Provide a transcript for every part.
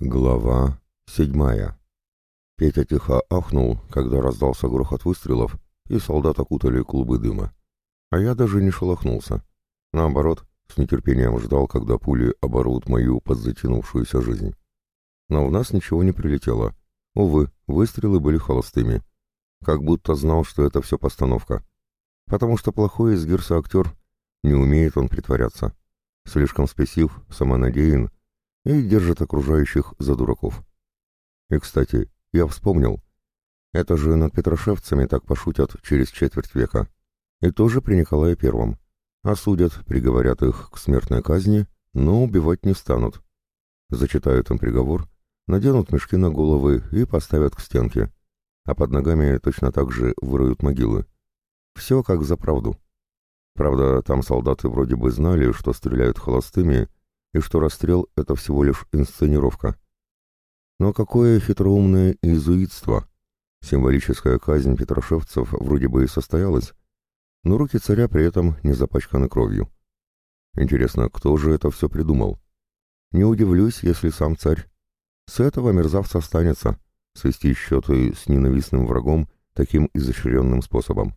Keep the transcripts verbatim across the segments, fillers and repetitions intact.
Глава седьмая. Петя тихо ахнул, когда раздался грохот выстрелов, и солдат окутали клубы дыма. А я даже не шелохнулся. Наоборот, с нетерпением ждал, когда пули оборвут мою подзатянувшуюся жизнь. Но в нас ничего не прилетело. Увы, выстрелы были холостыми. Как будто знал, что это все постановка. Потому что плохой из Гирса актер, не умеет он притворяться. Слишком спесив, самонадеян, и держит окружающих за дураков. И, кстати, я вспомнил, это же над петрошевцами так пошутят через четверть века. И тоже при Николае Первом. Осудят, приговорят их к смертной казни, но убивать не станут. Зачитают им приговор, наденут мешки на головы и поставят к стенке, а под ногами точно так же выроют могилы. Все как за правду. Правда, там солдаты вроде бы знали, что стреляют холостыми, и что расстрел — это всего лишь инсценировка. Но какое хитроумное иезуитство! Символическая казнь петрошевцев вроде бы и состоялась, но руки царя при этом не запачканы кровью. Интересно, кто же это все придумал? Не удивлюсь, если сам царь. С этого мерзавца останется свести счеты с ненавистным врагом таким изощренным способом.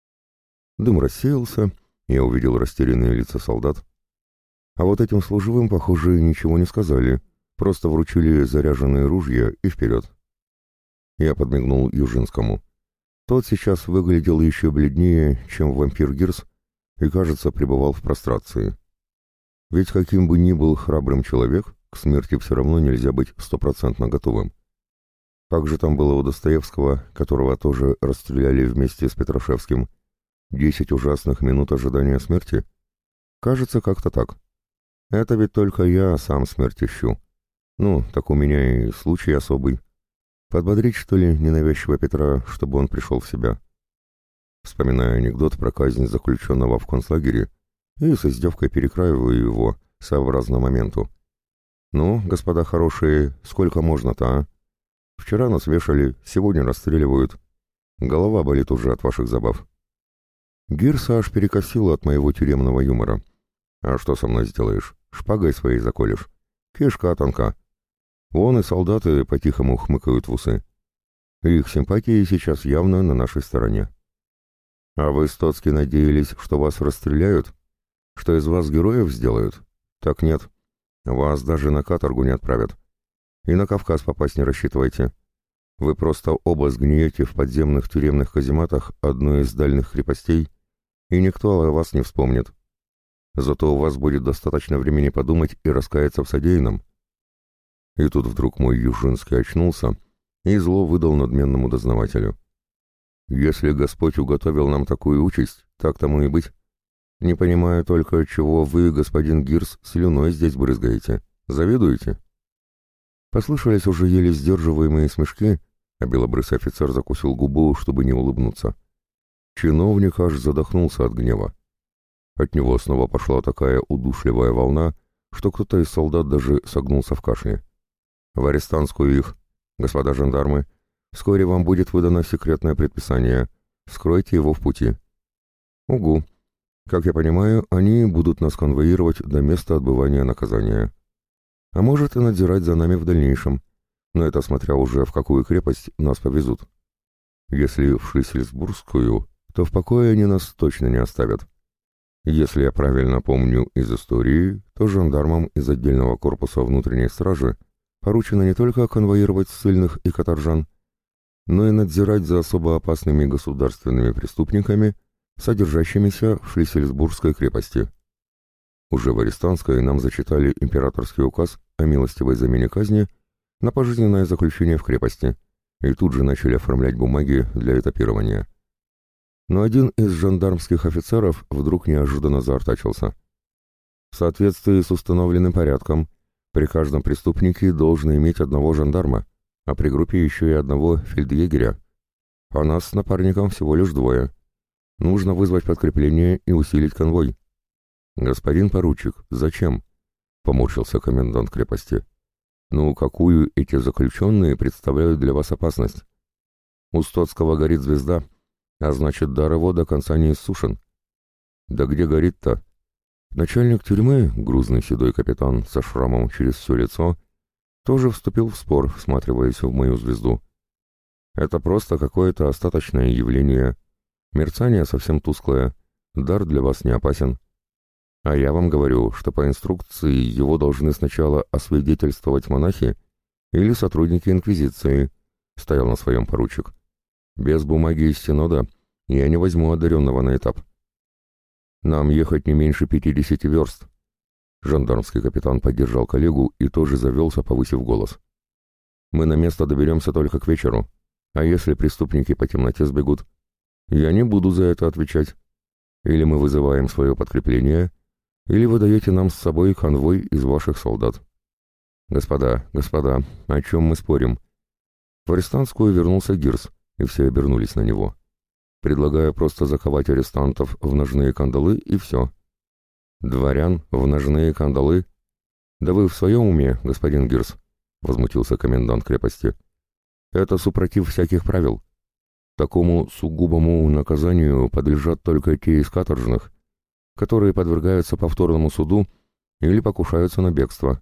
Дым рассеялся, я увидел растерянные лица солдат. А вот этим служивым, похоже, ничего не сказали, просто вручили заряженные ружья и вперед. Я подмигнул Южинскому. Тот сейчас выглядел еще бледнее, чем вампир Гирс, и, кажется, пребывал в прострации. Ведь каким бы ни был храбрым человек, к смерти все равно нельзя быть стопроцентно готовым. Как же там было у Достоевского, которого тоже расстреляли вместе с Петрашевским? Десять ужасных минут ожидания смерти? Кажется, как-то так. Это ведь только я сам смерть ищу. Ну, так у меня и случай особый. Подбодрить, что ли, ненавязчивого Петра, чтобы он пришел в себя. Вспоминаю анекдот про казнь заключенного в концлагере и с издевкой перекраиваю его, сообразно моменту. Ну, господа хорошие, сколько можно-то, а? Вчера нас вешали, сегодня расстреливают. Голова болит уже от ваших забав. Гирса аж перекосило от моего тюремного юмора. А что со мной сделаешь? Шпагой своей заколешь. Кишка тонка. Вон и солдаты по-тихому хмыкают в усы. Их симпатии сейчас явно на нашей стороне. А вы, Стоцкий, надеялись, что вас расстреляют? Что из вас героев сделают? Так нет. Вас даже на каторгу не отправят. И на Кавказ попасть не рассчитывайте. Вы просто оба сгниете в подземных тюремных казематах одной из дальних крепостей, и никто о вас не вспомнит. Зато у вас будет достаточно времени подумать и раскаяться в содеянном. И тут вдруг мой Южинский очнулся и зло выдал надменному дознавателю. Если Господь уготовил нам такую участь, так тому и быть. Не понимаю только, чего вы, господин Гирс, слюной здесь брызгаете. Завидуете? Послышались уже еле сдерживаемые смешки, а белобрысый офицер закусил губу, чтобы не улыбнуться. Чиновник аж задохнулся от гнева. От него снова пошла такая удушливая волна, что кто-то из солдат даже согнулся в кашле. В арестантскую их, господа жандармы, вскоре вам будет выдано секретное предписание. Вскройте его в пути. Угу. Как я понимаю, они будут нас конвоировать до места отбывания наказания. А может и надзирать за нами в дальнейшем, но это смотря уже в какую крепость нас повезут. Если в Шлиссельбургскую, то в покое они нас точно не оставят. Если я правильно помню из истории, то жандармам из отдельного корпуса внутренней стражи поручено не только конвоировать ссыльных и каторжан, но и надзирать за особо опасными государственными преступниками, содержащимися в Шлиссельбургской крепости. Уже в Арестантской нам зачитали императорский указ о милостивой замене казни на пожизненное заключение в крепости, и тут же начали оформлять бумаги для этапирования. Но один из жандармских офицеров вдруг неожиданно заортачился. В соответствии с установленным порядком, при каждом преступнике должен иметь одного жандарма, а при группе еще и одного фельдъегеря. А нас с напарником всего лишь двое. Нужно вызвать подкрепление и усилить конвой. «Господин поручик, зачем?» — поморщился комендант крепости. «Ну, какую эти заключенные представляют для вас опасность? У Стоцкого горит звезда, а значит, дар его до конца не иссушен». «Да где горит-то?» Начальник тюрьмы, грузный седой капитан со шрамом через все лицо, тоже вступил в спор, всматриваясь в мою звезду. Это просто какое-то остаточное явление. Мерцание совсем тусклое. Дар для вас не опасен. А я вам говорю, что по инструкции его должны сначала освидетельствовать монахи или сотрудники Инквизиции, стоял на своем поручик. Без бумаги из Синода я не возьму одаренного на этап. Нам ехать не меньше пятидесяти верст. Жандармский капитан поддержал коллегу и тоже завелся, повысив голос. Мы на место доберемся только к вечеру. А если преступники по темноте сбегут? Я не буду за это отвечать. Или мы вызываем свое подкрепление, или вы даете нам с собой конвой из ваших солдат. Господа, господа, о чем мы спорим? В арестантскую вернулся Гирс, и все обернулись на него. Предлагаю просто заковать арестантов в ножные кандалы, и все. Дворян в ножные кандалы? Да вы в своем уме, господин Гирс? Возмутился комендант крепости. Это супротив всяких правил. Такому сугубому наказанию подлежат только те из каторжных, которые подвергаются повторному суду или покушаются на бегство.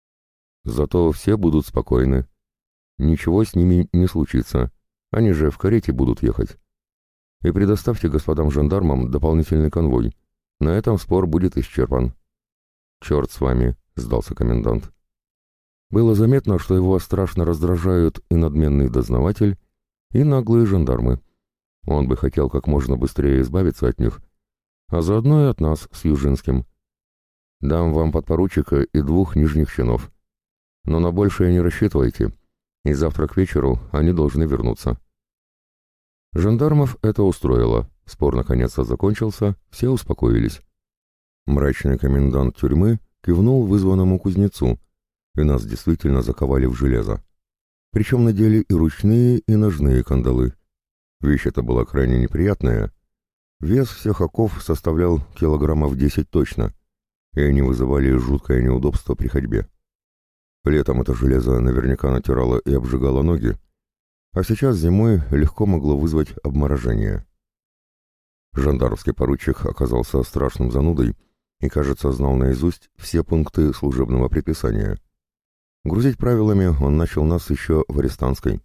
Зато все будут спокойны. Ничего с ними не случится. Они же в карете будут ехать. И предоставьте господам жандармам дополнительный конвой. На этом спор будет исчерпан. «Черт с вами», — сдался комендант. Было заметно, что его страшно раздражают и надменный дознаватель, и наглые жандармы. Он бы хотел как можно быстрее избавиться от них, а заодно и от нас с Южинским. Дам вам подпоручика и двух нижних чинов. Но на большее не рассчитывайте, и завтра к вечеру они должны вернуться. Жандармов это устроило, спор наконец-то закончился, все успокоились. Мрачный комендант тюрьмы кивнул вызванному кузнецу, и нас действительно заковали в железо. Причем надели и ручные, и ножные кандалы. Вещь эта была крайне неприятная. Вес всех оков составлял килограммов десять точно, и они вызывали жуткое неудобство при ходьбе. Летом это железо наверняка натирало и обжигало ноги, а сейчас зимой легко могло вызвать обморожение. Жандармский поручик оказался страшным занудой и, кажется, знал наизусть все пункты служебного предписания. Грузить правилами он начал нас еще в арестантской.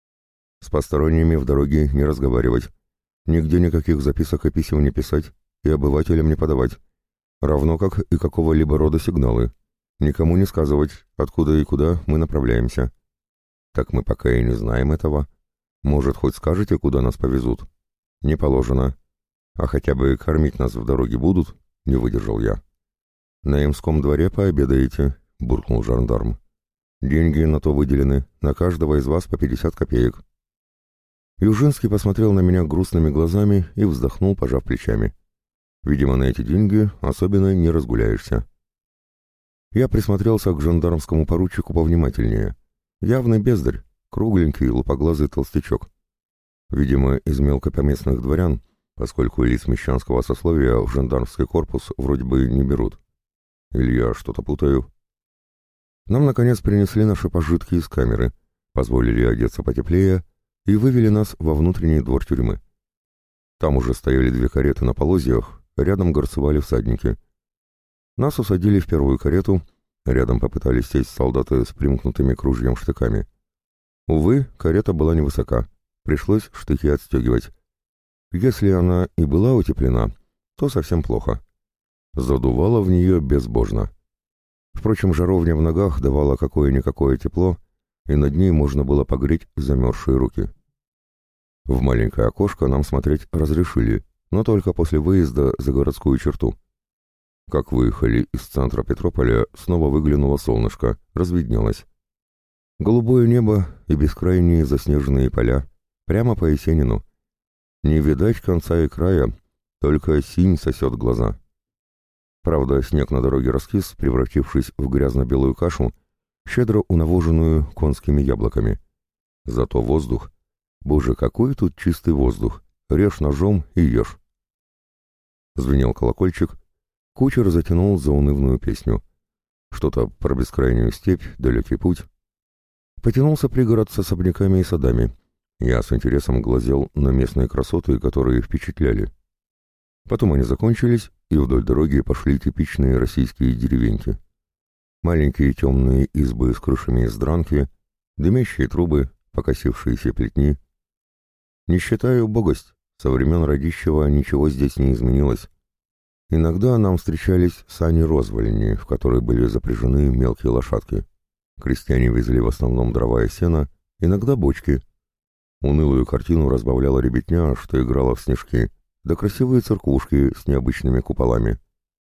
С посторонними в дороге не разговаривать, нигде никаких записок и писем не писать и обывателям не подавать, равно как и какого-либо рода сигналы. Никому не сказывать, откуда и куда мы направляемся. Так мы пока и не знаем этого. Может, хоть скажете, куда нас повезут? Не положено. А хотя бы кормить нас в дороге будут? Не выдержал я. На Имском дворе пообедаете, буркнул жандарм. Деньги на то выделены, на каждого из вас по пятьдесят копеек. Южинский посмотрел на меня грустными глазами и вздохнул, пожав плечами. Видимо, на эти деньги особенно не разгуляешься. Я присмотрелся к жандармскому поручику повнимательнее. Явный бездарь, кругленький, лупоглазый толстячок. Видимо, из мелкопоместных дворян, поскольку лиц мещанского сословия в жандармский корпус вроде бы не берут. Или я что-то путаю? Нам, наконец, принесли наши пожитки из камеры, позволили одеться потеплее и вывели нас во внутренний двор тюрьмы. Там уже стояли две кареты на полозьях, рядом горцевали всадники. Нас усадили в первую карету, рядом попытались сесть солдаты с примкнутыми к ружьям штыками. Увы, карета была невысока, пришлось штыки отстегивать. Если она и была утеплена, то совсем плохо. Задувало в нее безбожно. Впрочем, жаровня в ногах давала какое-никакое тепло, и над ней можно было погреть замерзшие руки. В маленькое окошко нам смотреть разрешили, но только после выезда за городскую черту. Как выехали из центра Петрополя, снова выглянуло солнышко, разведнелось. Голубое небо и бескрайние заснеженные поля, прямо по Есенину. Не видать конца и края, только синь сосет глаза. Правда, снег на дороге раскис, превратившись в грязно-белую кашу, щедро унавоженную конскими яблоками. Зато воздух... Боже, какой тут чистый воздух! Режь ножом и ешь. Звенел колокольчик, кучер затянул заунывную песню. Что-то про бескрайнюю степь, далекий путь. Потянулся пригород с особняками и садами. Я с интересом глазел на местные красоты, которые впечатляли. Потом они закончились, и вдоль дороги пошли типичные российские деревеньки. маленькие темные избы с крышами из дранки, дымящие трубы, покосившиеся плетни. Не считая убогость, со времен Радищева ничего здесь не изменилось. Иногда нам встречались сани-розвольни, в которые были запряжены мелкие лошадки. Крестьяне везли в основном дрова и сено, иногда бочки. Унылую картину разбавляла ребятня, что играла в снежки, да красивые церквушки с необычными куполами.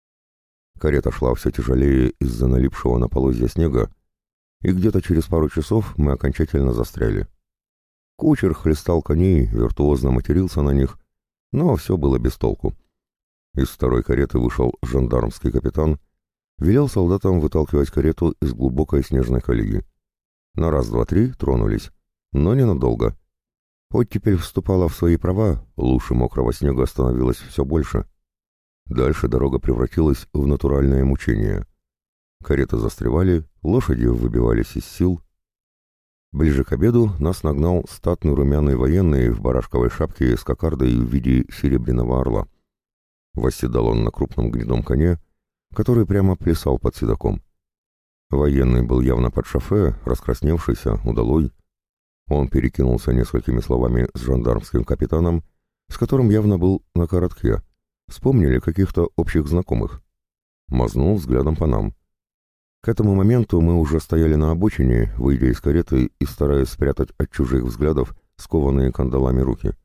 Карета шла все тяжелее из-за налипшего на полозья снега, и где-то через пару часов мы окончательно застряли. Кучер хлестал коней, виртуозно матерился на них, но все было без толку. Из второй кареты вышел жандармский капитан, велел солдатам выталкивать карету из глубокой снежной колеи. На раз-два-три тронулись, но ненадолго. Оттепель вступала в свои права, лужи мокрого снега становилось все больше. Дальше дорога превратилась в натуральное мучение. Кареты застревали, лошади выбивались из сил. Ближе к обеду нас нагнал статный румяный военный в барашковой шапке с кокардой в виде серебряного орла. Восседал он на крупном гнедом коне, который прямо плясал под седаком. Военный был явно под шофе, раскрасневшийся, удалой. Он перекинулся несколькими словами с жандармским капитаном, с которым явно был на коротке. Вспомнили каких-то общих знакомых. Мазнул взглядом по нам. К этому моменту мы уже стояли на обочине, выйдя из кареты и стараясь спрятать от чужих взглядов скованные кандалами руки.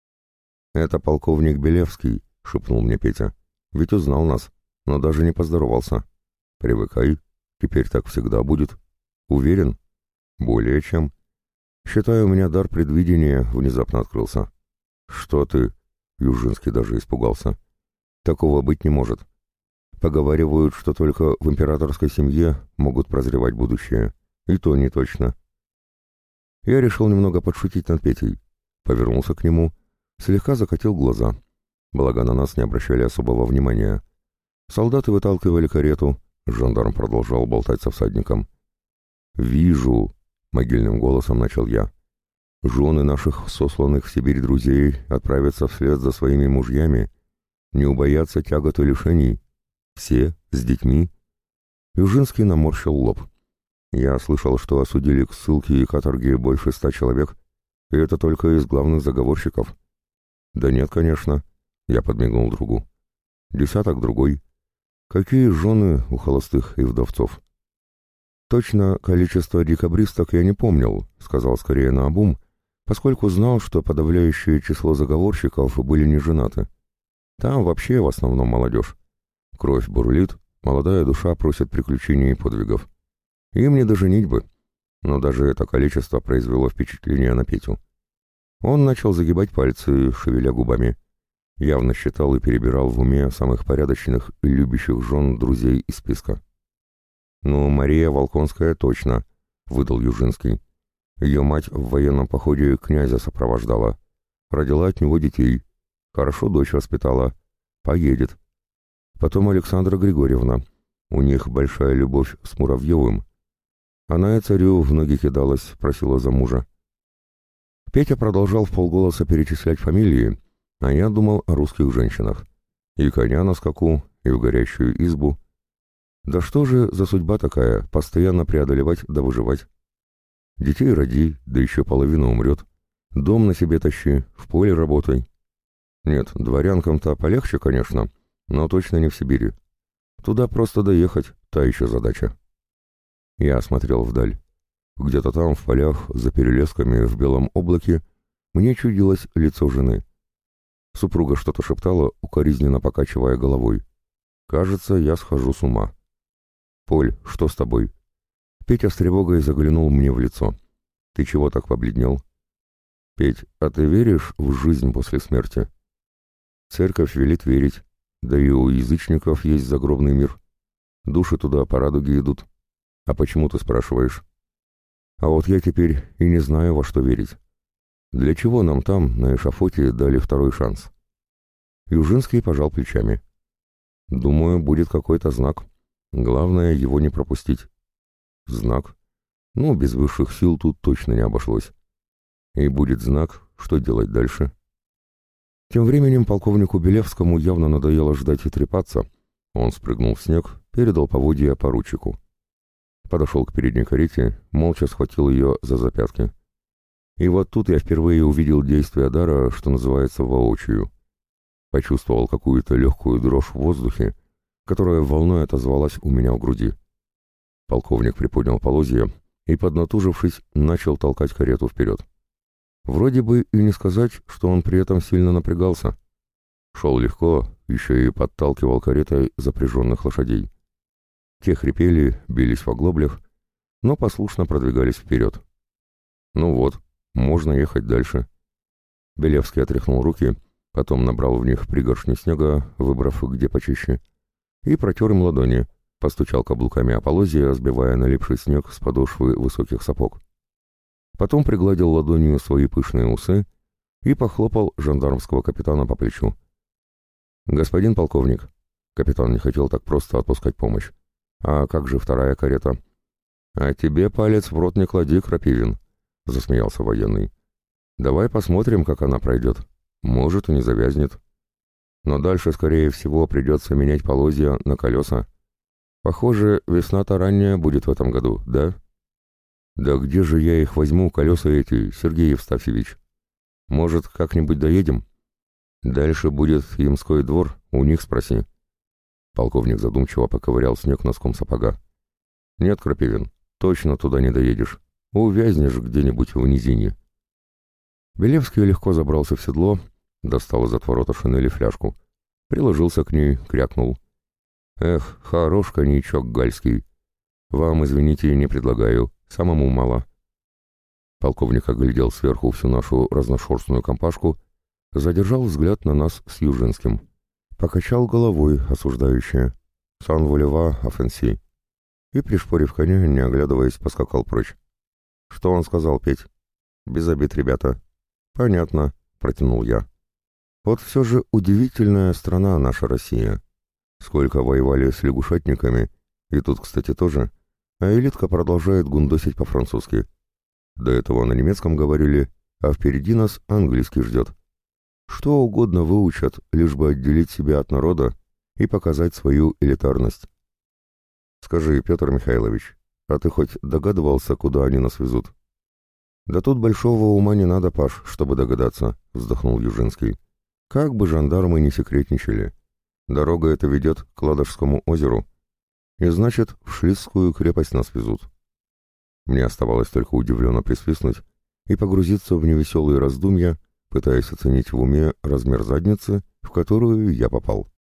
«Это полковник Белевский», — шепнул мне Петя. «Ведь узнал нас, но даже не поздоровался. Привыкай, теперь так всегда будет. Уверен?» «Более чем. Считаю, у меня дар предвидения внезапно открылся». «Что ты?» — Южинский даже испугался. «Такого быть не может. Поговаривают, что только в императорской семье могут прозревать будущее. И то не точно». Я решил немного подшутить над Петей. Повернулся к нему, слегка закатил глаза. Благо на нас не обращали особого внимания. Солдаты выталкивали карету, жандарм продолжал болтать со всадником. «Вижу», — могильным голосом начал я. «Жены наших сосланных в Сибирь друзей отправятся вслед за своими мужьями, не убоятся тягот и лишений. Все, с детьми». Южинский наморщил лоб. «Я слышал, что осудили к ссылке и каторге больше ста человек, и это только из главных заговорщиков». «Да нет, конечно», — я подмигнул другу. «Десяток другой. Какие жены у холостых и вдовцов?» «Точно количество декабристок я не помнил», — сказал скорее наобум, поскольку знал, что подавляющее число заговорщиков были не женаты. Там вообще в основном молодежь. Кровь бурлит, молодая душа просит приключений и подвигов. Им не доженить бы. Но даже это количество произвело впечатление на Петю. Он начал загибать пальцы, шевеля губами. Явно считал и перебирал в уме самых порядочных и любящих жен друзей из списка. «Ну, Мария Волконская точно», — выдал Южинский. «Ее мать в военном походе князя сопровождала. Родила от него детей. Хорошо дочь воспитала. Поедет. Потом Александра Григорьевна. У них большая любовь с Муравьевым. Она и царю в ноги кидалась, просила за мужа». Петя продолжал вполголоса перечислять фамилии, а я думал о русских женщинах. И коня на скаку, и в горящую избу. Да что же за судьба такая, постоянно преодолевать да выживать? Детей роди, да еще половина умрет. Дом на себе тащи, в поле работай. Нет, дворянкам-то полегче, конечно, но точно не в Сибири. Туда просто доехать, та еще задача. Я смотрел вдаль. Где-то там, в полях, за перелесками, в белом облаке, мне чудилось лицо жены. Супруга что-то шептала, укоризненно покачивая головой. Кажется, я схожу с ума. «Поль, что с тобой?» Петя с тревогой заглянул мне в лицо. «Ты чего так побледнел?» «Петь, а ты веришь в жизнь после смерти?» «Церковь велит верить. Да и у язычников есть загробный мир. Души туда по радуге идут. А почему ты спрашиваешь?» «А вот я теперь и не знаю, во что верить. Для чего нам там, на эшафоте, дали второй шанс?» Южинский пожал плечами. «Думаю, будет какой-то знак. Главное, его не пропустить». «Знак? Ну, без высших сил тут точно не обошлось. И будет знак, что делать дальше?» Тем временем полковнику Белевскому явно надоело ждать и трепаться. Он спрыгнул в снег, передал поводья поручику. подошел к передней карете, молча схватил ее за запятки. И вот тут я впервые увидел действие дара, что называется, воочию. Почувствовал какую-то легкую дрожь в воздухе, которая волной отозвалась у меня в груди. Полковник приподнял полозья и, поднатужившись, начал толкать карету вперед. Вроде бы и не сказать, что он при этом сильно напрягался. Шел легко, еще и подталкивал каретой запряженных лошадей. Те хрипели, бились в оглоблях, но послушно продвигались вперед. Ну вот, можно ехать дальше. Белевский отряхнул руки, потом набрал в них пригоршню снега, выбрав где почище, и протер им ладони, постучал каблуками о полозья, сбивая налипший снег с подошвы высоких сапог. Потом пригладил ладонью свои пышные усы и похлопал жандармского капитана по плечу. «Господин полковник», — капитан не хотел так просто отпускать помощь, — «а как же вторая карета?» «А тебе палец в рот не клади, Крапивин», — засмеялся военный. «Давай посмотрим, как она пройдет. Может, и не завязнет. Но дальше, скорее всего, придется менять полозья на колеса. Похоже, весна-то ранняя будет в этом году, да?» «Да где же я их возьму, колеса эти, Сергей Евстафьевич? Может, как-нибудь доедем?» «Дальше будет Ямской двор, у них спроси». Полковник задумчиво поковырял снег носком сапога. «Нет, Крапивин, точно туда не доедешь. Увязнешь где-нибудь в низине». Белевский легко забрался в седло, достал из отворота шинели фляжку, приложился к ней, крякнул. «Эх, хорош коньячок гальский. Вам, извините, не предлагаю, самому мало». Полковник оглядел сверху всю нашу разношерстную компашку, задержал взгляд на нас с Южинским. Покачал головой, осуждающая. «Сан волева, офенси». И, пришпорив коня, не оглядываясь, поскакал прочь. «Что он сказал, Петь?» «Без обид, ребята». «Понятно», — протянул я. «Вот все же удивительная страна наша Россия. Сколько воевали с лягушатниками, и тут, кстати, тоже, а элитка продолжает гундосить по-французски. До этого на немецком говорили, а впереди нас английский ждет. Что угодно выучат, лишь бы отделить себя от народа и показать свою элитарность. Скажи, Петр Михайлович, а ты хоть догадывался, куда они нас везут?» «Да тут большого ума не надо, Паш, чтобы догадаться», — вздохнул Южинский. «Как бы жандармы не секретничали. Дорога эта ведет к Ладожскому озеру, и значит, в Шлисскую крепость нас везут». Мне оставалось только удивленно присвистнуть и погрузиться в невеселые раздумья, пытаясь оценить в уме размер задницы, в которую я попал.